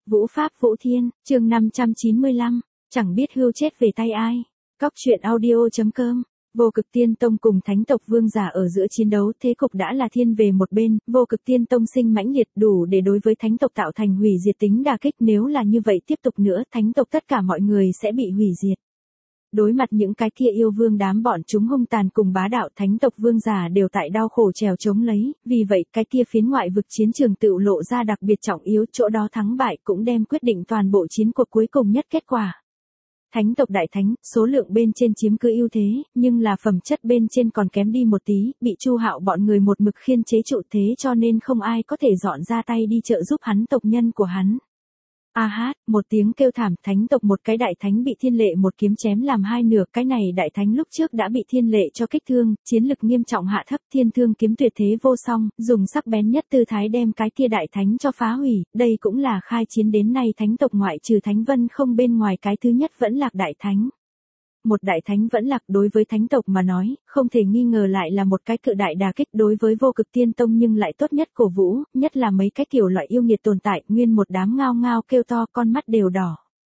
Vũ Pháp Vũ Thiên, chương 595, chẳng biết hươu chết về tay ai. Cóc truyện audio.com. Vô Cực Tiên Tông cùng Thánh tộc Vương giả ở giữa chiến đấu, thế cục đã là thiên về một bên, Vô Cực Tiên Tông sinh mãnh liệt đủ để đối với Thánh tộc tạo thành hủy diệt tính đả kích, nếu là như vậy tiếp tục nữa, Thánh tộc tất cả mọi người sẽ bị hủy diệt. Đối mặt những cái kia yêu vương đám bọn chúng hung tàn cùng bá đạo, Thánh tộc Vương giả đều tại đau khổ trèo chống lấy, vì vậy cái kia phiến ngoại vực chiến trường tựu lộ ra đặc biệt trọng yếu, chỗ đó thắng bại cũng đem quyết định toàn bộ chiến cuộc cuối cùng nhất kết quả. Thánh tộc đại thánh, số lượng bên trên chiếm cứ ưu thế, nhưng là phẩm chất bên trên còn kém đi một tí, bị Chu Hạo bọn người một mực khiên chế trụ, thế cho nên không ai có thể dọn ra tay đi trợ giúp hắn tộc nhân của hắn. A hát, một tiếng kêu thảm, Thánh tộc một cái đại thánh bị Thiên Lệ một kiếm chém làm hai nửa, cái này đại thánh lúc trước đã bị Thiên Lệ cho kích thương, chiến lực nghiêm trọng hạ thấp, thiên thương kiếm tuyệt thế vô song, dùng sắc bén nhất tư thái đem cái kia đại thánh cho phá hủy, đây cũng là khai chiến đến nay Thánh tộc ngoại trừ Thánh Vân không bên ngoài cái thứ nhất vẫn lạc đại thánh. Một đại thánh vẫn lạc đối với Thánh tộc mà nói, không thể nghi ngờ lại là một cái cự đại đả kích, đối với Vô Cực Tiên Tông nhưng lại tốt nhất cổ vũ, nhất là mấy cái kiểu loại yêu nghiệt tồn tại, nguyên một đám ngao ngao kêu to, con mắt đều đỏ.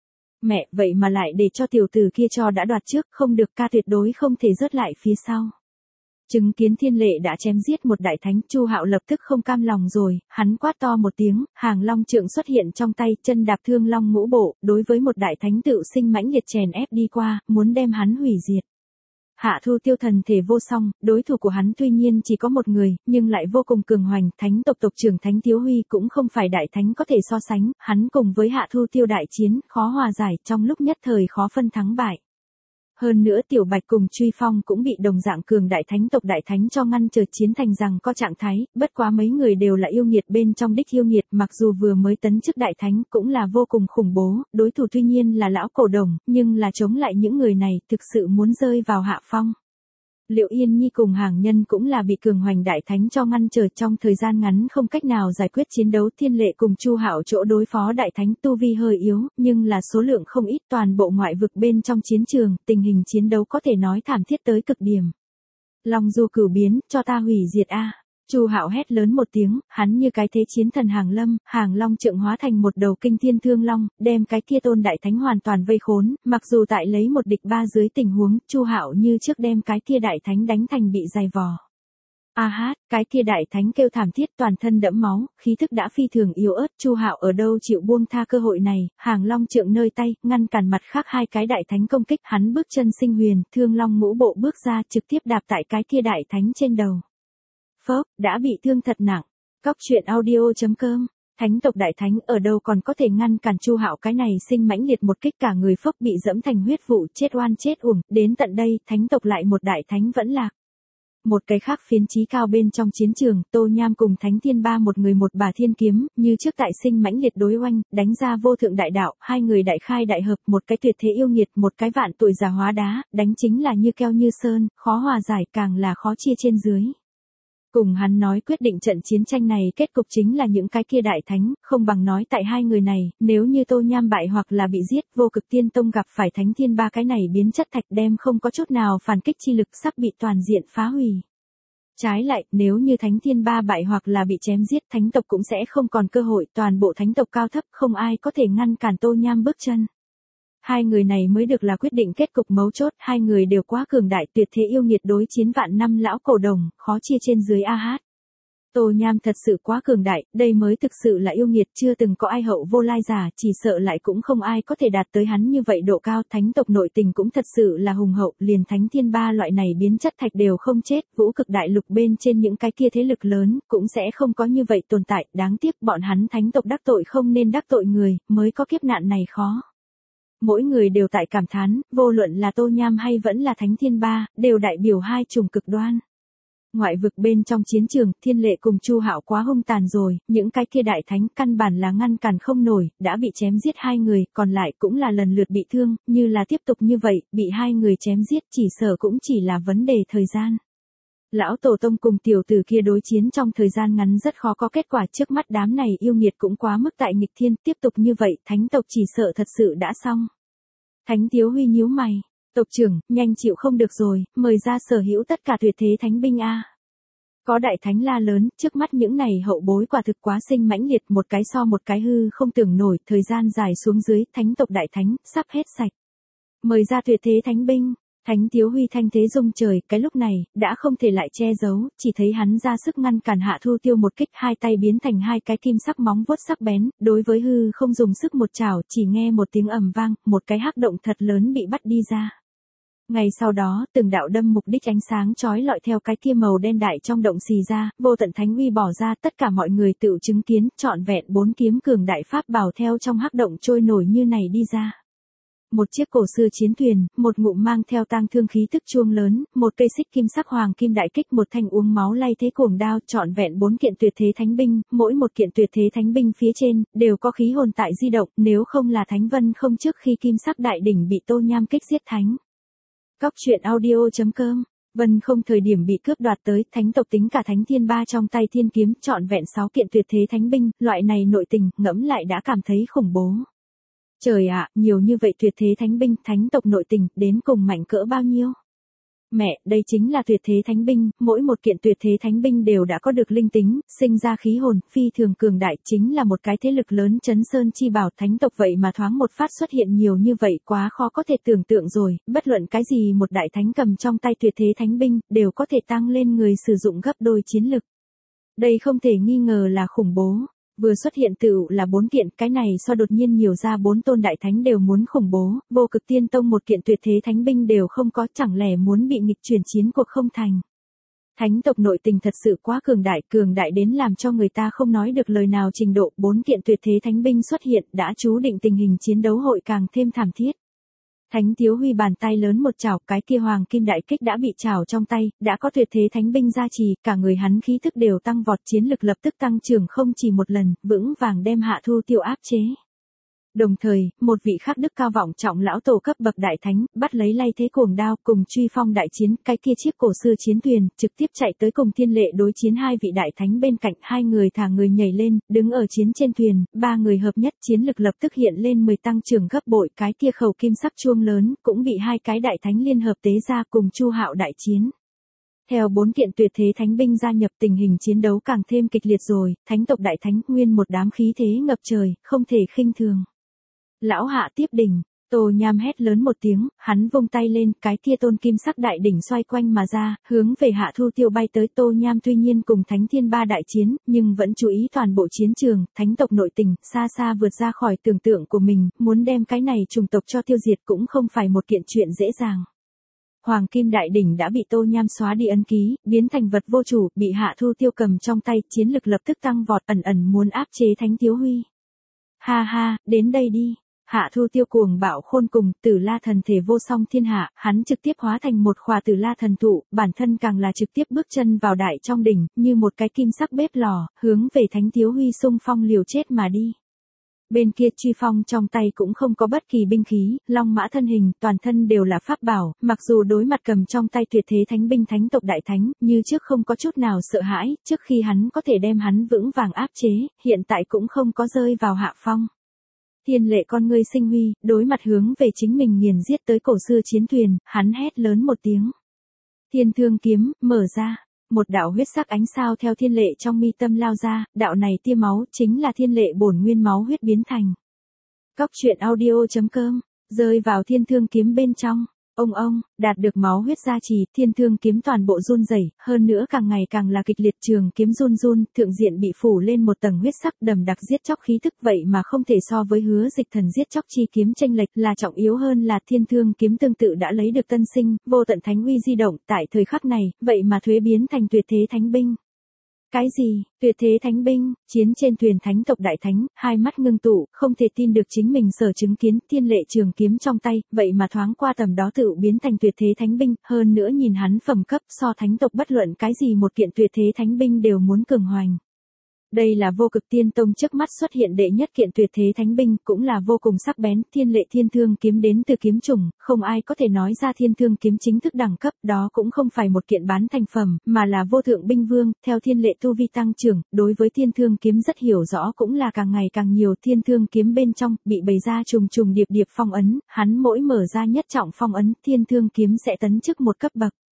Mẹ, vậy mà lại để cho tiểu tử kia cho đã đoạt trước, không được, ca tuyệt đối không thể rớt lại phía sau. Chứng kiến Thiên Lệ đã chém giết một đại thánh, Chu Hạo lập tức không cam lòng rồi, hắn quát to một tiếng, Hàng Long trượng xuất hiện trong tay, chân đạp Thương Long ngũ bộ, đối với một đại thánh tự sinh mãnh liệt chèn ép đi qua, muốn đem hắn hủy diệt. Hạ Thu Tiêu thần thể vô song, đối thủ của hắn tuy nhiên chỉ có một người, nhưng lại vô cùng cường hoành, Thánh tộc tộc trưởng Thánh Thiếu Huy cũng không phải đại thánh có thể so sánh, hắn cùng với Hạ Thu Tiêu đại chiến, khó hòa giải, trong lúc nhất thời khó phân thắng bại. Hơn nữa Tiểu Bạch cùng Truy Phong cũng bị đồng dạng cường đại thánh tộc đại thánh cho ngăn trở, chiến thành rằng có trạng thái, bất quá mấy người đều là yêu nghiệt bên trong đích yêu nghiệt, mặc dù vừa mới tấn chức đại thánh cũng là vô cùng khủng bố, đối thủ tuy nhiên là lão cổ đồng, nhưng là chống lại những người này thực sự muốn rơi vào hạ phong. Liệu Yên Nhi cùng Hàng Nhân cũng là bị cường hoành đại thánh cho ngăn trở, trong thời gian ngắn không cách nào giải quyết chiến đấu. Thiên Lệ cùng Chu Hạo chỗ đối phó đại thánh tu vi hơi yếu, nhưng là số lượng không ít, toàn bộ ngoại vực bên trong chiến trường, tình hình chiến đấu có thể nói thảm thiết tới cực điểm. Long du cửu biến, cho ta hủy diệt a! Chu Hạo hét lớn một tiếng, hắn như cái thế chiến thần hàng lâm, Hàng Long trượng hóa thành một đầu kinh thiên thương long, đem cái kia tôn đại thánh hoàn toàn vây khốn, mặc dù tại lấy một địch ba dưới tình huống, Chu Hạo như trước đem cái kia đại thánh đánh thành bị dày vò. A hát, cái kia đại thánh kêu thảm thiết, toàn thân đẫm máu, khí thức đã phi thường yếu ớt, Chu Hạo ở đâu chịu buông tha cơ hội này, Hàng Long trượng nơi tay, ngăn cản mặt khác hai cái đại thánh công kích, hắn bước chân sinh huyền, Thương Long ngũ bộ bước ra, trực tiếp đạp tại cái kia đại thánh trên đầu. Phốc, đã bị thương thật nặng. Cóc truyện audio.com. Thánh tộc đại thánh ở đâu còn có thể ngăn cản Chu Hạo cái này sinh mãnh liệt một kích, cả người phốc bị dẫm thành huyết vụ, chết oan chết uổng, đến tận đây, Thánh tộc lại một đại thánh vẫn lạc. Một cái khác phiến chí cao bên trong chiến trường, Tô Nham cùng Thánh Thiên Ba một người một bà thiên kiếm, như trước tại sinh mãnh liệt đối oanh, đánh ra vô thượng đại đạo, hai người đại khai đại hợp, một cái tuyệt thế yêu nghiệt, một cái vạn tuổi già hóa đá, đánh chính là như keo như sơn, khó hòa giải, càng là khó chia trên dưới. Cùng hắn nói quyết định trận chiến tranh này kết cục chính là những cái kia đại thánh, không bằng nói tại hai người này, nếu như Tô Nham bại hoặc là bị giết, Vô Cực Tiên Tông gặp phải Thánh Thiên Ba cái này biến chất thạch đem không có chút nào phản kích chi lực, sắp bị toàn diện phá hủy. Trái lại, nếu như Thánh Thiên Ba bại hoặc là bị chém giết, Thánh tộc cũng sẽ không còn cơ hội, toàn bộ Thánh tộc cao thấp không ai có thể ngăn cản Tô Nham bước chân. Hai người này mới được là quyết định kết cục mấu chốt, hai người đều quá cường đại, tuyệt thế yêu nghiệt, đối chiến vạn năm lão cổ đồng, khó chia trên dưới a hát. Tô Nham thật sự quá cường đại, đây mới thực sự là yêu nghiệt, chưa từng có ai hậu vô lai giả, chỉ sợ lại cũng không ai có thể đạt tới hắn như vậy độ cao. Thánh tộc nội tình cũng thật sự là hùng hậu, liền Thánh Thiên Ba loại này biến chất thạch đều không chết, Vũ Cực đại lục bên trên những cái kia thế lực lớn cũng sẽ không có như vậy tồn tại, đáng tiếc bọn hắn Thánh tộc đắc tội không nên đắc tội người, mới có kiếp nạn này khó. Mỗi người đều tại cảm thán, vô luận là Tô Nham hay vẫn là Thánh Thiên Ba, đều đại biểu hai chủng cực đoan. Ngoại vực bên trong chiến trường, Thiên Lệ cùng Chu Hạo quá hung tàn rồi, những cái kia đại thánh căn bản là ngăn cản không nổi, đã bị chém giết hai người, còn lại cũng là lần lượt bị thương, như là tiếp tục như vậy, bị hai người chém giết chỉ sợ cũng chỉ là vấn đề thời gian. Lão tổ tông cùng tiểu tử kia đối chiến trong thời gian ngắn rất khó có kết quả, trước mắt đám này yêu nghiệt cũng quá mức tại nghịch thiên, tiếp tục như vậy, Thánh tộc chỉ sợ thật sự đã xong. Thánh Thiếu Huy nhíu mày, tộc trưởng, nhanh chịu không được rồi, mời ra sở hữu tất cả tuyệt thế thánh binh a. Có đại thánh la lớn, trước mắt những này hậu bối quả thực quá sinh mãnh liệt, một cái so một cái hư không tưởng nổi, thời gian dài xuống dưới, thánh tộc đại thánh, sắp hết sạch. Mời ra tuyệt thế thánh binh, Thánh Tiếu Huy thanh thế rung trời, cái lúc này, đã không thể lại che giấu, chỉ thấy hắn ra sức ngăn cản Hạ Thu Tiêu một kích, hai tay biến thành hai cái kim sắc móng vuốt sắc bén, đối với hư không dùng sức một chảo, chỉ nghe một tiếng ầm vang, một cái hắc động thật lớn bị bắt đi ra. Ngày sau đó, từng đạo đâm mục đích ánh sáng chói lọi theo cái kia màu đen đại trong động xì ra, vô tận thánh uy bỏ ra, tất cả mọi người tự chứng kiến, trọn vẹn 4 kiếm cường đại pháp bảo theo trong hắc động trôi nổi như này đi ra. Một chiếc cổ xưa chiến thuyền, một ngụm mang theo tang thương khí tức chuông lớn, một cây xích kim sắc hoàng kim đại kích, một thanh uống máu lay thế cuồng đao, trọn vẹn 4 kiện tuyệt thế thánh binh, mỗi một kiện tuyệt thế thánh binh phía trên đều có khí hồn tại di động, nếu không là Thánh Vân không trước khi kim sắc đại đỉnh bị Tô Nham kích giết thánh. Góc truyện audio.com. Vân không thời điểm bị cướp đoạt tới, thánh tộc tính cả Thánh Thiên Ba trong tay thiên kiếm, trọn vẹn 6 kiện tuyệt thế thánh binh, loại này nội tình, ngẫm lại đã cảm thấy khủng bố. Trời ạ, nhiều như vậy tuyệt thế thánh binh, thánh tộc nội tình, đến cùng mạnh cỡ bao nhiêu? Mẹ, đây chính là tuyệt thế thánh binh, mỗi một kiện tuyệt thế thánh binh đều đã có được linh tính, sinh ra khí hồn, phi thường cường đại, chính là một cái thế lực lớn chấn sơn chi bảo, thánh tộc vậy mà thoáng một phát xuất hiện nhiều như vậy, quá khó có thể tưởng tượng rồi, bất luận cái gì một đại thánh cầm trong tay tuyệt thế thánh binh, đều có thể tăng lên người sử dụng gấp đôi chiến lực. Đây không thể nghi ngờ là khủng bố. Vừa xuất hiện tựu là 4 kiện, cái này so đột nhiên nhiều ra 4 tôn đại thánh đều muốn khủng bố, Vô Cực Tiên Tông một kiện tuyệt thế thánh binh đều không có, chẳng lẽ muốn bị nghịch chuyển chiến cuộc không thành. Thánh tộc nội tình thật sự quá cường đại đến làm cho người ta không nói được lời nào trình độ, 4 kiện tuyệt thế thánh binh xuất hiện đã chú định tình hình chiến đấu hội càng thêm thảm thiết. Thánh Tiếu Huy bàn tay lớn một chảo, cái kia hoàng kim đại kích đã bị chảo trong tay, đã có tuyệt thế thánh binh gia trì, cả người hắn khí thức đều tăng vọt, chiến lực lập tức tăng trưởng không chỉ một lần, vững vàng đem Hạ Thu Tiêu áp chế. Đồng thời, một vị khác đức cao vọng trọng lão tổ cấp bậc đại thánh, bắt lấy lay thế cuồng đao, cùng truy phong đại chiến, cái kia chiếc cổ xưa chiến thuyền, trực tiếp chạy tới cùng Thiên Lệ đối chiến hai vị đại thánh bên cạnh, hai người thả người nhảy lên, đứng ở chiến trên thuyền, ba người hợp nhất, chiến lực lập tức hiện lên 10 tăng trưởng gấp bội, cái kia khẩu kim sắc chuông lớn, cũng bị hai cái đại thánh liên hợp tế ra cùng Chu Hạo đại chiến. Theo 4 kiện tuyệt thế thánh binh gia nhập, tình hình chiến đấu càng thêm kịch liệt rồi, thánh tộc đại thánh, nguyên một đám khí thế ngập trời, không thể khinh thường. Lão Hạ tiếp đỉnh, Tô Nham hét lớn một tiếng, hắn vung tay lên, cái kia tôn kim sắc đại đỉnh xoay quanh mà ra, hướng về Hạ Thu Tiêu bay tới. Tô Nham tuy nhiên cùng Thánh Thiên Ba đại chiến, nhưng vẫn chú ý toàn bộ chiến trường, thánh tộc nội tình, xa xa vượt ra khỏi tưởng tượng của mình, muốn đem cái này chủng tộc cho tiêu diệt cũng không phải một kiện chuyện dễ dàng. Hoàng kim đại đỉnh đã bị Tô Nham xóa đi ấn ký, biến thành vật vô chủ, bị Hạ Thu Tiêu cầm trong tay, chiến lực lập tức tăng vọt, ẩn muốn áp chế Thánh Tiếu Huy. Ha ha, đến đây đi. Hạ Thu Tiêu cuồng bạo khôn cùng, Tử La thần thể vô song thiên hạ, hắn trực tiếp hóa thành một khỏa Tử La thần thụ, bản thân càng là trực tiếp bước chân vào đại trong đỉnh, như một cái kim sắc bếp lò, hướng về Thánh Tiếu Huy xung phong liều chết mà đi. Bên kia truy phong trong tay cũng không có bất kỳ binh khí, long mã thân hình, toàn thân đều là pháp bảo, mặc dù đối mặt cầm trong tay tuyệt thế thánh binh thánh tộc đại thánh, như trước không có chút nào sợ hãi, trước khi hắn có thể đem hắn vững vàng áp chế, hiện tại cũng không có rơi vào hạ phong. Thiên Lệ con ngươi sinh huy, đối mặt hướng về chính mình nghiền giết tới cổ xưa chiến thuyền, hắn hét lớn một tiếng. Thiên Thương kiếm, mở ra. Một đạo huyết sắc ánh sao theo Thiên Lệ trong mi tâm lao ra, đạo này tia máu, chính là Thiên Lệ bổn nguyên máu huyết biến thành. Góc truyện audio.com, rơi vào Thiên Thương kiếm bên trong. Ông, đạt được máu huyết gia trì, Thiên Thương kiếm toàn bộ run rẩy, hơn nữa càng ngày càng là kịch liệt, trường kiếm run, thượng diện bị phủ lên một tầng huyết sắc đầm đặc giết chóc khí tức, vậy mà không thể so với Hứa Dịch Thần giết chóc chi kiếm chênh lệch, là trọng yếu hơn là Thiên Thương kiếm tương tự đã lấy được tân sinh, vô tận thánh uy di động, tại thời khắc này, vậy mà thuế biến thành tuyệt thế thánh binh. Cái gì? Tuyệt thế thánh binh? Chiến trên thuyền thánh tộc đại thánh, hai mắt ngưng tụ, không thể tin được chính mình sở chứng kiến, Thiên Lệ trường kiếm trong tay, vậy mà thoáng qua tầm đó tự biến thành tuyệt thế thánh binh, hơn nữa nhìn hắn phẩm cấp so thánh tộc bất luận cái gì một kiện tuyệt thế thánh binh đều muốn cường hoành. Đây là Vô Cực Tiên Tông trước mắt xuất hiện đệ nhất kiện tuyệt thế thánh binh, cũng là vô cùng sắc bén, Thiên Lệ Thiên Thương kiếm đến từ kiếm chủng, không ai có thể nói ra Thiên Thương kiếm chính thức đẳng cấp, đó cũng không phải một kiện bán thành phẩm, mà là vô thượng binh vương, theo Thiên Lệ tu vi tăng trưởng, đối với Thiên Thương kiếm rất hiểu rõ, cũng là càng ngày càng nhiều. Thiên Thương kiếm bên trong bị bày ra trùng điệp phong ấn, hắn mỗi mở ra nhất trọng phong ấn, Thiên Thương kiếm sẽ tấn chức một cấp bậc.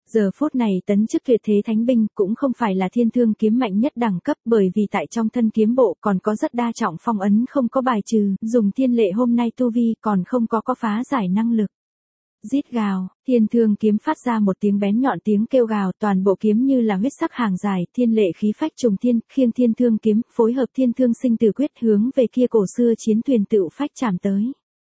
Giờ phút này tấn chức tuyệt thế thánh binh cũng không phải là thiên thương kiếm mạnh nhất đẳng cấp, bởi vì tại trong thân kiếm bộ còn có rất đa trọng phong ấn không có bài trừ, dùng thiên lệ hôm nay tu vi còn không có phá giải năng lực. Rít gào, thiên thương kiếm phát ra một tiếng bén nhọn tiếng kêu gào, toàn bộ kiếm như là huyết sắc hàng dài, thiên lệ khí phách trùng thiên, khiêng thiên thương kiếm, phối hợp thiên thương sinh tử quyết hướng về kia cổ xưa chiến thuyền tựu phách chạm tới.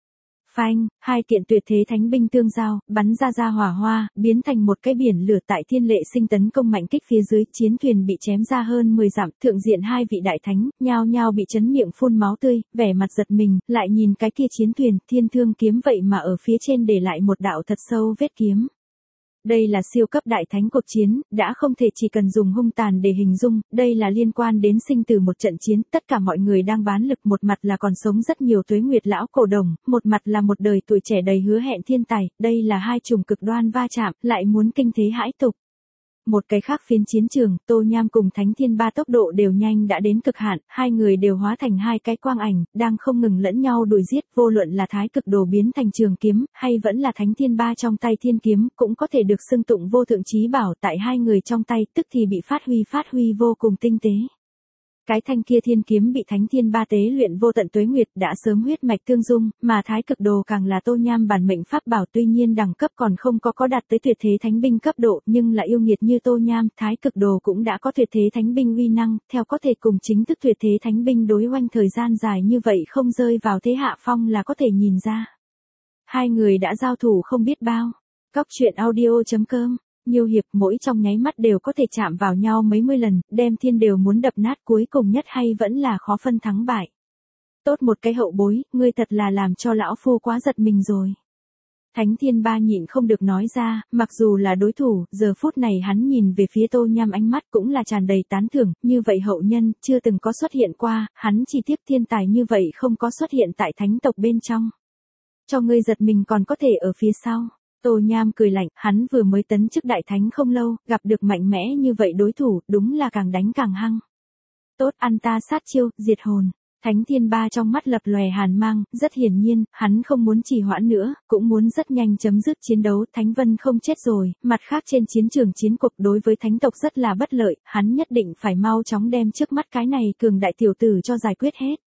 Phanh, hai kiện tuyệt thế thánh binh tương giao, bắn ra hỏa hoa, biến thành một cái biển lửa tại thiên lệ sinh tấn công mạnh kích phía dưới, chiến thuyền bị chém ra hơn 10 dặm, thượng diện hai vị đại thánh, nhao nhao bị chấn miệng phun máu tươi, vẻ mặt giật mình, lại nhìn cái kia chiến thuyền, thiên thương kiếm vậy mà ở phía trên để lại một đạo thật sâu vết kiếm. Đây là siêu cấp đại thánh cuộc chiến, đã không thể chỉ cần dùng hung tàn để hình dung, đây là liên quan đến sinh tử một trận chiến, tất cả mọi người đang bán lực, một mặt là còn sống rất nhiều tuế nguyệt lão cổ đồng, một mặt là một đời tuổi trẻ đầy hứa hẹn thiên tài, đây là hai chủng cực đoan va chạm, lại muốn kinh thế hãi tục. Một cái khác phiến chiến trường, Tô Nham cùng Thánh Thiên Ba tốc độ đều nhanh đã đến cực hạn, hai người đều hóa thành hai cái quang ảnh, đang không ngừng lẫn nhau đuổi giết, vô luận là thái cực đồ biến thành trường kiếm, hay vẫn là Thánh Thiên Ba trong tay thiên kiếm, cũng có thể được xưng tụng vô thượng chí bảo, tại hai người trong tay, tức thì bị phát huy vô cùng tinh tế. Cái thanh kia thiên kiếm bị Thánh Thiên Ba tế luyện vô tận tuế nguyệt, đã sớm huyết mạch tương dung, mà thái cực đồ càng là Tô Nham bản mệnh pháp bảo, tuy nhiên đẳng cấp còn không có đạt tới tuyệt thế thánh binh cấp độ, nhưng là yêu nghiệt như Tô Nham, thái cực đồ cũng đã có tuyệt thế thánh binh uy năng, theo có thể cùng chính thức tuyệt thế thánh binh đối oanh thời gian dài như vậy không rơi vào thế hạ phong là có thể nhìn ra. Hai người đã giao thủ không biết bao. Cóc truyện audio.com. Nhiều hiệp mỗi trong nháy mắt đều có thể chạm vào nhau mấy mươi lần, đem thiên đều muốn đập nát, cuối cùng nhất hay vẫn là khó phân thắng bại. Tốt một cái hậu bối, ngươi thật là làm cho lão phu quá giật mình rồi. Thánh Thiên Ba nhịn không được nói ra, mặc dù là đối thủ, giờ phút này hắn nhìn về phía Tô Nham ánh mắt cũng là tràn đầy tán thưởng, như vậy hậu nhân, chưa từng có xuất hiện qua, hắn chỉ tiếc thiên tài như vậy không có xuất hiện tại thánh tộc bên trong. Cho ngươi giật mình còn có thể ở phía sau. Tô Nham cười lạnh, hắn vừa mới tấn chức đại thánh không lâu, gặp được mạnh mẽ như vậy đối thủ, đúng là càng đánh càng hăng. Tốt, ăn ta sát chiêu, diệt hồn. Thánh Thiên Ba trong mắt lập lòe hàn mang, rất hiển nhiên, hắn không muốn trì hoãn nữa, cũng muốn rất nhanh chấm dứt chiến đấu. Thánh Vân không chết rồi, mặt khác trên chiến trường chiến cuộc đối với thánh tộc rất là bất lợi, hắn nhất định phải mau chóng đem trước mắt cái này cường đại tiểu tử cho giải quyết hết.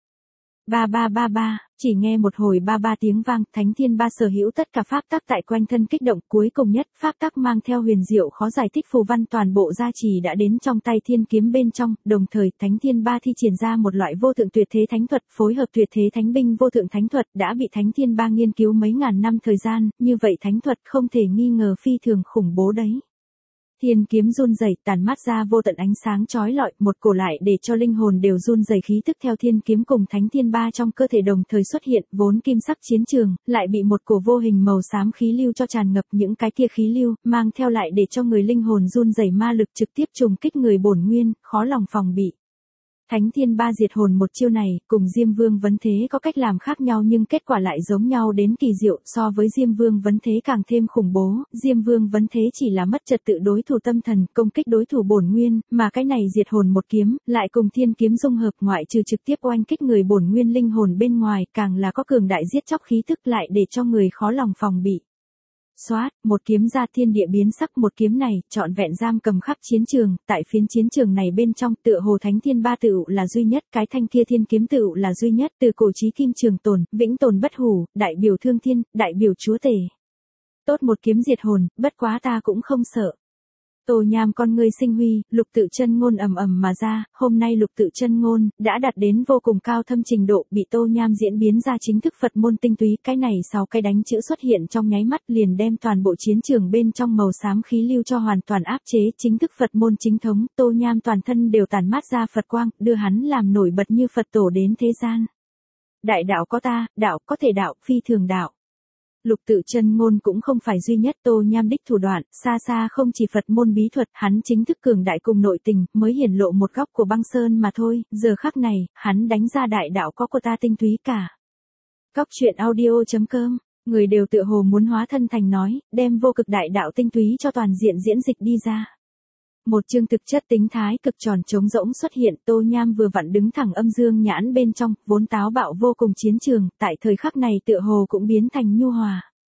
Ba, chỉ nghe một hồi ba tiếng vang, Thánh Thiên Ba sở hữu tất cả pháp tắc tại quanh thân kích động, cuối cùng nhất, pháp tắc mang theo huyền diệu khó giải thích phù văn toàn bộ gia trì đã đến trong tay thiên kiếm bên trong, đồng thời, Thánh Thiên Ba thi triển ra một loại vô thượng tuyệt thế thánh thuật, phối hợp tuyệt thế thánh binh vô thượng thánh thuật, đã bị Thánh Thiên Ba nghiên cứu mấy ngàn năm thời gian, như vậy thánh thuật không thể nghi ngờ phi thường khủng bố đấy. Thiên kiếm run rẩy, tản mát ra vô tận ánh sáng chói lọi, một cổ lại để cho linh hồn đều run rẩy khí tức theo thiên kiếm cùng Thánh Thiên Ba trong cơ thể đồng thời xuất hiện, vốn kim sắc chiến trường, lại bị một cổ vô hình màu xám khí lưu cho tràn ngập, những cái kia khí lưu, mang theo lại để cho người linh hồn run rẩy ma lực trực tiếp trùng kích người bổn nguyên, khó lòng phòng bị. Thánh Thiên Ba diệt hồn một chiêu này, cùng Diêm Vương vấn thế có cách làm khác nhau nhưng kết quả lại giống nhau đến kỳ diệu, so với Diêm Vương vấn thế càng thêm khủng bố, Diêm Vương vấn thế chỉ là mất trật tự đối thủ tâm thần, công kích đối thủ bổn nguyên, mà cái này diệt hồn một kiếm, lại cùng thiên kiếm dung hợp, ngoại trừ trực tiếp oanh kích người bổn nguyên linh hồn bên ngoài, càng là có cường đại giết chóc khí thức lại để cho người khó lòng phòng bị. Xoát, một kiếm ra thiên địa biến sắc, một kiếm này, trọn vẹn giam cầm khắp chiến trường, tại phiến chiến trường này bên trong, tựa hồ Thánh Thiên Ba tựu là duy nhất, cái thanh kia thiên kiếm tựu là duy nhất, từ cổ chí kim trường tồn, vĩnh tồn bất hủ, đại biểu thương thiên, đại biểu chúa tể. Tốt một kiếm diệt hồn, bất quá ta cũng không sợ. Tô Nham con ngươi sinh huy, lục tự chân ngôn ầm ầm mà ra, hôm nay lục tự chân ngôn đã đạt đến vô cùng cao thâm trình độ, bị Tô Nham diễn biến ra chính thức Phật môn tinh túy, cái này sau cái đánh chữ xuất hiện trong nháy mắt liền đem toàn bộ chiến trường bên trong màu xám khí lưu cho hoàn toàn áp chế, chính thức Phật môn chính thống, Tô Nham toàn thân đều tản mát ra Phật quang, đưa hắn làm nổi bật như Phật tổ đến thế gian. Đại đạo có ta, đạo có thể đạo, phi thường đạo. Lục tự chân ngôn cũng không phải duy nhất, Tô Nham đích thủ đoạn, xa không chỉ Phật môn bí thuật, hắn chính thức cường đại cùng nội tình, mới hiển lộ một góc của băng sơn mà thôi, giờ khắc này, hắn đánh ra đại đạo có của ta tinh túy cả. Cóc truyện audio.com, người đều tựa hồ muốn hóa thân thành nói, đem vô cực đại đạo tinh túy cho toàn diện diễn dịch đi ra. Một chương thực chất tính thái cực tròn trống rỗng xuất hiện, Tô Nham vừa vặn đứng thẳng âm dương nhãn bên trong, vốn táo bạo vô cùng chiến trường, tại thời khắc này tựa hồ cũng biến thành nhu hòa.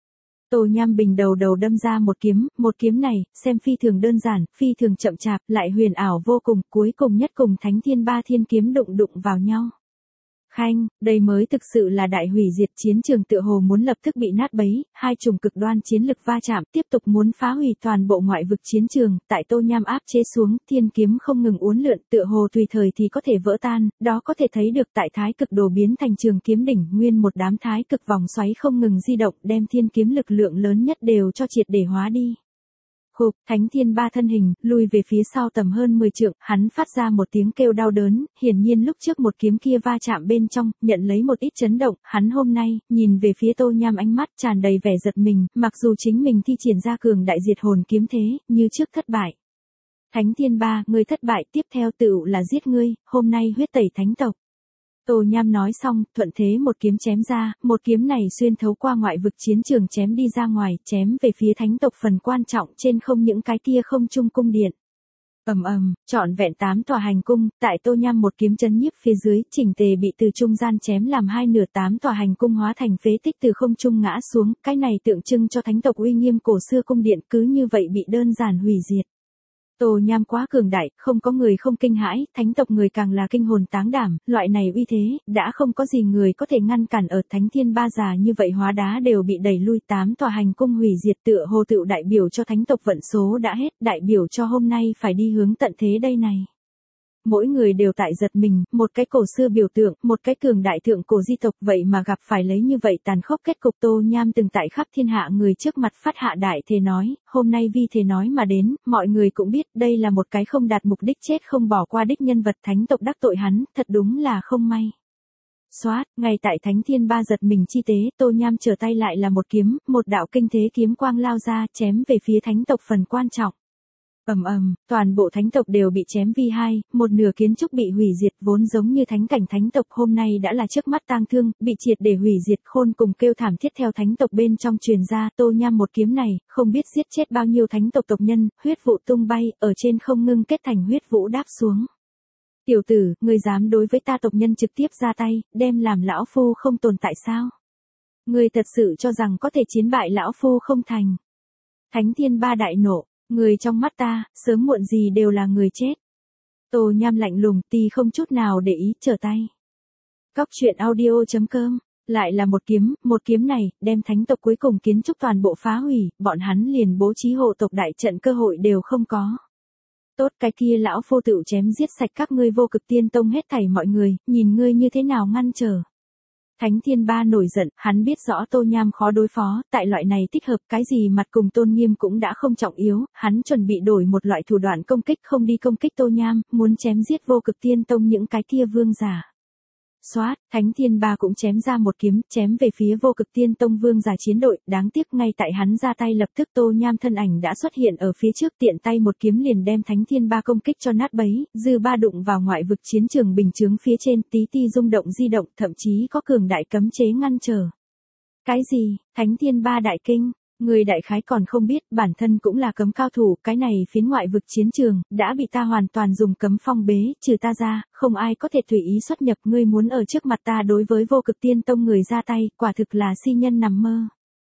Tô Nham Bình đầu đầu đâm ra một kiếm này, xem phi thường đơn giản, phi thường chậm chạp, lại huyền ảo vô cùng, cuối cùng nhất cùng Thánh Thiên Ba Thiên kiếm đụng vào nhau. Khanh, đây mới thực sự là đại hủy diệt, chiến trường tựa hồ muốn lập tức bị nát bấy, hai chủng cực đoan chiến lực va chạm, tiếp tục muốn phá hủy toàn bộ ngoại vực chiến trường, tại Tô Nham áp chế xuống, thiên kiếm không ngừng uốn lượn, tựa hồ tùy thời thì có thể vỡ tan, đó có thể thấy được tại thái cực đồ biến thành trường kiếm đỉnh, nguyên một đám thái cực vòng xoáy không ngừng di động, đem thiên kiếm lực lượng lớn nhất đều cho triệt để hóa đi. Khục, Thánh Thiên Ba thân hình, lùi về phía sau tầm hơn 10 trượng, hắn phát ra một tiếng kêu đau đớn, hiển nhiên lúc trước một kiếm kia va chạm bên trong, nhận lấy một ít chấn động, hắn hôm nay, nhìn về phía Tô Nham ánh mắt tràn đầy vẻ giật mình, mặc dù chính mình thi triển ra cường đại diệt hồn kiếm thế, như trước thất bại. Thánh Thiên Ba, ngươi thất bại, tiếp theo tựu là giết ngươi, hôm nay huyết tẩy thánh tộc. Tô Nham nói xong, thuận thế một kiếm chém ra, một kiếm này xuyên thấu qua ngoại vực chiến trường chém đi ra ngoài, chém về phía thánh tộc phần quan trọng trên không những cái kia không trung cung điện. Trọn vẹn 8 tòa hành cung, tại Tô Nham một kiếm chấn nhiếp phía dưới, chỉnh tề bị từ trung gian chém làm hai nửa, 8 tòa hành cung hóa thành phế tích từ không trung ngã xuống, cái này tượng trưng cho thánh tộc uy nghiêm cổ xưa cung điện cứ như vậy bị đơn giản hủy diệt. Tô Nham quá cường đại, không có người không kinh hãi, thánh tộc người càng là kinh hồn táng đảm, loại này uy thế, đã không có gì người có thể ngăn cản ở Thánh Thiên Ba già như vậy hóa đá đều bị đẩy lui, 8 tòa hành cung hủy diệt tựa hồ tựu đại biểu cho thánh tộc vận số đã hết, đại biểu cho hôm nay phải đi hướng tận thế đây này. Mỗi người đều tại giật mình, một cái cổ xưa biểu tượng, một cái cường đại thượng cổ di tộc vậy mà gặp phải lấy như vậy tàn khốc kết cục. Tô Nham từng tại khắp thiên hạ người trước mặt phát hạ đại thề nói, hôm nay vi thế nói mà đến, mọi người cũng biết đây là một cái không đạt mục đích chết không bỏ qua đích nhân vật, thánh tộc đắc tội hắn, thật đúng là không may. Xoát, ngay tại Thánh Thiên Ba giật mình chi tế, Tô Nham trở tay lại là một kiếm, một đạo kinh thế kiếm quang lao ra, chém về phía thánh tộc phần quan trọng. Toàn bộ thánh tộc đều bị chém vi hai, một nửa kiến trúc bị hủy diệt, vốn giống như thánh cảnh thánh tộc hôm nay đã là trước mắt tang thương, bị triệt để hủy diệt, khôn cùng kêu thảm thiết theo thánh tộc bên trong truyền ra. Tô Nham một kiếm này, không biết giết chết bao nhiêu thánh tộc tộc nhân, huyết vụ tung bay, ở trên không ngưng kết thành huyết vũ đáp xuống. Tiểu tử, ngươi dám đối với ta tộc nhân trực tiếp ra tay, đem làm lão phu không tồn tại sao? Ngươi thật sự cho rằng có thể chiến bại lão phu không thành? Thánh Thiên Ba đại nộ. Người trong mắt ta, sớm muộn gì đều là người chết. Tô Nham lạnh lùng, tì không chút nào để ý, trở tay. Cóc truyện audio.com, lại là một kiếm này, đem thánh tộc cuối cùng kiến trúc toàn bộ phá hủy, bọn hắn liền bố trí hộ tộc đại trận cơ hội đều không có. Tốt, cái kia lão phu tựu chém giết sạch các ngươi Vô Cực Tiên Tông hết thảy mọi người, nhìn ngươi như thế nào ngăn trở. Thánh Thiên Ba nổi giận, hắn biết rõ Tô Nham khó đối phó, tại loại này tích hợp cái gì mặt cùng tôn nghiêm cũng đã không trọng yếu, hắn chuẩn bị đổi một loại thủ đoạn công kích, không đi công kích Tô Nham, muốn chém giết Vô Cực Tiên Tông những cái kia vương giả. Xoát, Thánh Thiên Ba cũng chém ra một kiếm, chém về phía Vô Cực Tiên Tông vương giả chiến đội, đáng tiếc ngay tại hắn ra tay lập tức Tô Nham thân ảnh đã xuất hiện ở phía trước, tiện tay một kiếm liền đem Thánh Thiên Ba công kích cho nát bấy, dư ba đụng vào ngoại vực chiến trường bình chướng phía trên, tí ti rung động di động, thậm chí có cường đại cấm chế ngăn trở. Cái gì? Thánh Thiên Ba đại kinh. Người đại khái còn không biết, bản thân cũng là cấm cao thủ, cái này phiến ngoại vực chiến trường, đã bị ta hoàn toàn dùng cấm phong bế, trừ ta ra, không ai có thể tùy ý xuất nhập, ngươi muốn ở trước mặt ta đối với Vô Cực Tiên Tông người ra tay, quả thực là si nhân nằm mơ.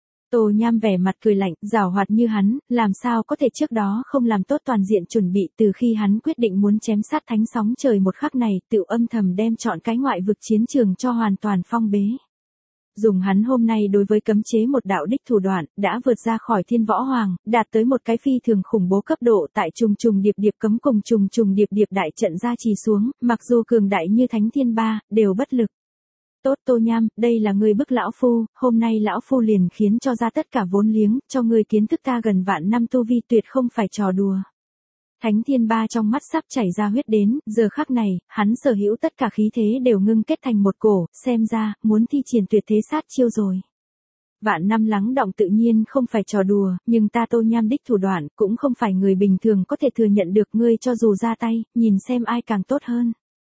Tô Nham vẻ mặt cười lạnh, giảo hoạt như hắn, làm sao có thể trước đó không làm tốt toàn diện chuẩn bị, từ khi hắn quyết định muốn chém sát thánh sóng trời một khắc này, tự âm thầm đem chọn cái ngoại vực chiến trường cho hoàn toàn phong bế. Dùng hắn hôm nay đối với cấm chế một đạo đích thủ đoạn, đã vượt ra khỏi Thiên Võ Hoàng, đạt tới một cái phi thường khủng bố cấp độ, tại trùng trùng điệp điệp cấm cùng trùng trùng điệp điệp đại trận ra trì xuống, mặc dù cường đại như Thánh Thiên Ba, đều bất lực. Tốt Tô Nham, đây là ngươi bức lão phu, hôm nay lão phu liền khiến cho ra tất cả vốn liếng, cho ngươi kiến thức ta gần vạn năm tu vi, tuyệt không phải trò đùa. Thánh Thiên Ba trong mắt sắp chảy ra huyết đến, giờ khắc này, hắn sở hữu tất cả khí thế đều ngưng kết thành một cổ, xem ra, muốn thi triển tuyệt thế sát chiêu rồi. Vạn năm lắng đọng tự nhiên không phải trò đùa, nhưng ta Tô Nham đích thủ đoạn, cũng không phải người bình thường có thể thừa nhận được, ngươi cho dù ra tay, nhìn xem ai càng tốt hơn.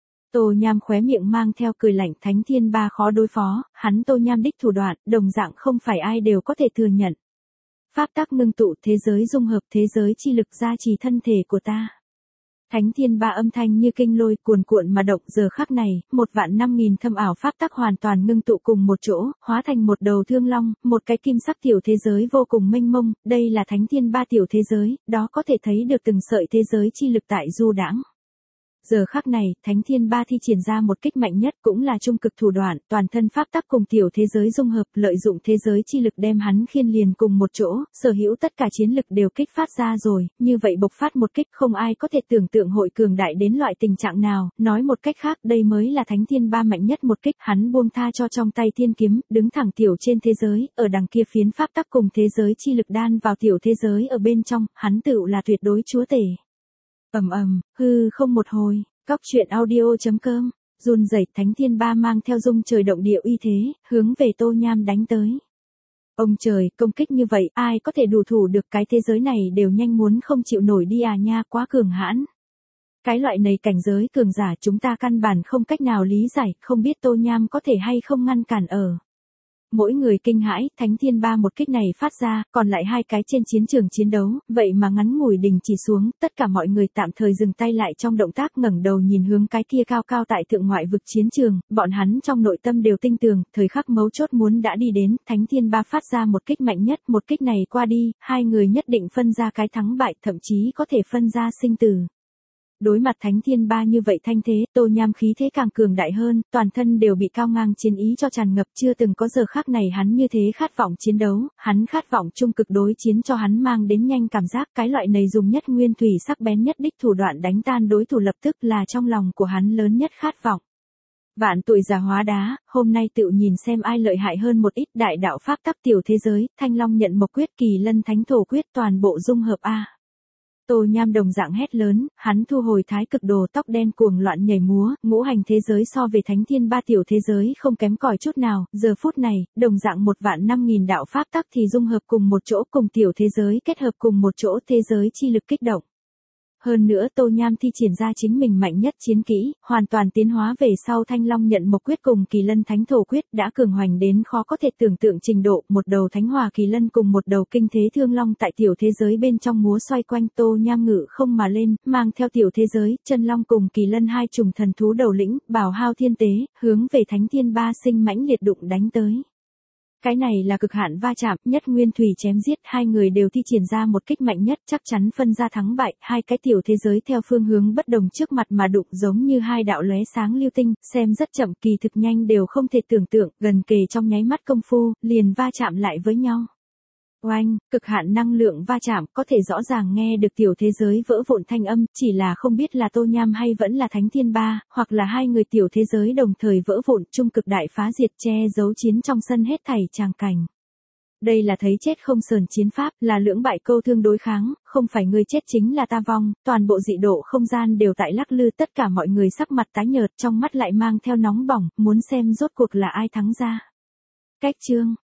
Tô Nham khóe miệng mang theo cười lạnh, Thánh Thiên Ba khó đối phó, hắn Tô Nham đích thủ đoạn, đồng dạng không phải ai đều có thể thừa nhận. Pháp tắc ngưng tụ, thế giới dung hợp, thế giới chi lực gia trì thân thể của ta. Thánh thiên ba âm thanh như kinh lôi cuồn cuộn mà động, giờ khắc này, 1.000.000 thâm ảo pháp tắc hoàn toàn ngưng tụ cùng một chỗ, hóa thành một đầu thương long, một cái kim sắc tiểu thế giới vô cùng mênh mông, đây là thánh thiên ba tiểu thế giới, đó có thể thấy được từng sợi thế giới chi lực tại du đãng. Giờ khắc này, thánh thiên ba thi triển ra một kích mạnh nhất, cũng là trung cực thủ đoạn, toàn thân pháp tắc cùng tiểu thế giới dung hợp, lợi dụng thế giới chi lực đem hắn khiên liền cùng một chỗ, sở hữu tất cả chiến lực đều kích phát ra rồi, như vậy bộc phát một kích không ai có thể tưởng tượng hội cường đại đến loại tình trạng nào, nói một cách khác, đây mới là thánh thiên ba mạnh nhất một kích, hắn buông tha cho trong tay thiên kiếm, đứng thẳng tiểu trên thế giới, ở đằng kia phiến pháp tắc cùng thế giới chi lực đan vào tiểu thế giới ở bên trong, hắn tựu là tuyệt đối chúa tể. Hư không một hồi, Cóc truyện audio.com, run rẩy thánh thiên ba mang theo dung trời động địa uy thế, hướng về Tô Nham đánh tới. Ông trời, công kích như vậy, ai có thể đủ thủ được, cái thế giới này đều nhanh muốn không chịu nổi đi à nha, quá cường hãn. Cái loại này cảnh giới cường giả chúng ta căn bản không cách nào lý giải, không biết Tô Nham có thể hay không ngăn cản ở. Mỗi người kinh hãi, thánh thiên ba một kích này phát ra, còn lại hai cái trên chiến trường chiến đấu, vậy mà ngắn ngủi đình chỉ xuống, tất cả mọi người tạm thời dừng tay lại trong động tác, ngẩng đầu nhìn hướng cái kia cao cao tại thượng ngoại vực chiến trường, bọn hắn trong nội tâm đều tinh tường, thời khắc mấu chốt muốn đã đi đến, thánh thiên ba phát ra một kích mạnh nhất, một kích này qua đi, hai người nhất định phân ra cái thắng bại, thậm chí có thể phân ra sinh tử. Đối mặt thánh thiên ba như vậy thanh thế, Tô Nham khí thế càng cường đại hơn, toàn thân đều bị cao ngang chiến ý cho tràn ngập, chưa từng có giờ khác này hắn như thế khát vọng chiến đấu, hắn khát vọng trung cực đối chiến cho hắn mang đến nhanh cảm giác, cái loại này dùng nhất nguyên thủy sắc bén nhất đích thủ đoạn đánh tan đối thủ lập tức là trong lòng của hắn lớn nhất khát vọng. Vạn tuổi già hóa đá, hôm nay tự nhìn xem ai lợi hại hơn một ít, đại đạo pháp tắc tiểu thế giới, Thanh Long nhận mộc quyết, Kỳ Lân thánh thổ quyết, toàn bộ dung hợp a. Tô Nham đồng dạng hét lớn, hắn thu hồi thái cực đồ, tóc đen cuồng loạn nhảy múa, ngũ hành thế giới so về thánh thiên ba tiểu thế giới không kém cỏi chút nào, giờ phút này, đồng dạng 1.000.000 đạo pháp tắc thì dung hợp cùng một chỗ, cùng tiểu thế giới kết hợp cùng một chỗ, thế giới chi lực kích động. Hơn nữa Tô Nham thi triển ra chính mình mạnh nhất chiến kỹ, hoàn toàn tiến hóa về sau Thanh Long nhận mộc quyết cùng Kỳ Lân thánh thổ quyết đã cường hoành đến khó có thể tưởng tượng trình độ, một đầu thánh hòa kỳ lân cùng một đầu kinh thế thương long tại tiểu thế giới bên trong múa xoay quanh, Tô Nham ngự không mà lên, mang theo tiểu thế giới, chân long cùng kỳ lân hai trùng thần thú đầu lĩnh, bảo hao thiên tế, hướng về thánh thiên ba sinh mãnh liệt đụng đánh tới. Cái này là cực hạn va chạm, nhất nguyên thủy chém giết, hai người đều thi triển ra một kích mạnh nhất, chắc chắn phân ra thắng bại, hai cái tiểu thế giới theo phương hướng bất đồng trước mặt mà đụng, giống như hai đạo lóe sáng lưu tinh, xem rất chậm, kỳ thực nhanh đều không thể tưởng tượng, gần kề trong nháy mắt công phu, liền va chạm lại với nhau. Oanh, cực hạn năng lượng va chạm, có thể rõ ràng nghe được tiểu thế giới vỡ vụn thanh âm, chỉ là không biết là Tô Nham hay vẫn là thánh thiên ba, hoặc là hai người tiểu thế giới đồng thời vỡ vụn, trung cực đại phá diệt che giấu chiến trong sân hết thảy tràng cảnh. Đây là thấy chết không sờn chiến pháp, là lưỡng bại câu thương đối kháng, không phải người chết chính là ta vong, toàn bộ dị độ không gian đều tại lắc lư, tất cả mọi người sắc mặt tái nhợt, trong mắt lại mang theo nóng bỏng, muốn xem rốt cuộc là ai thắng ra. Cách chương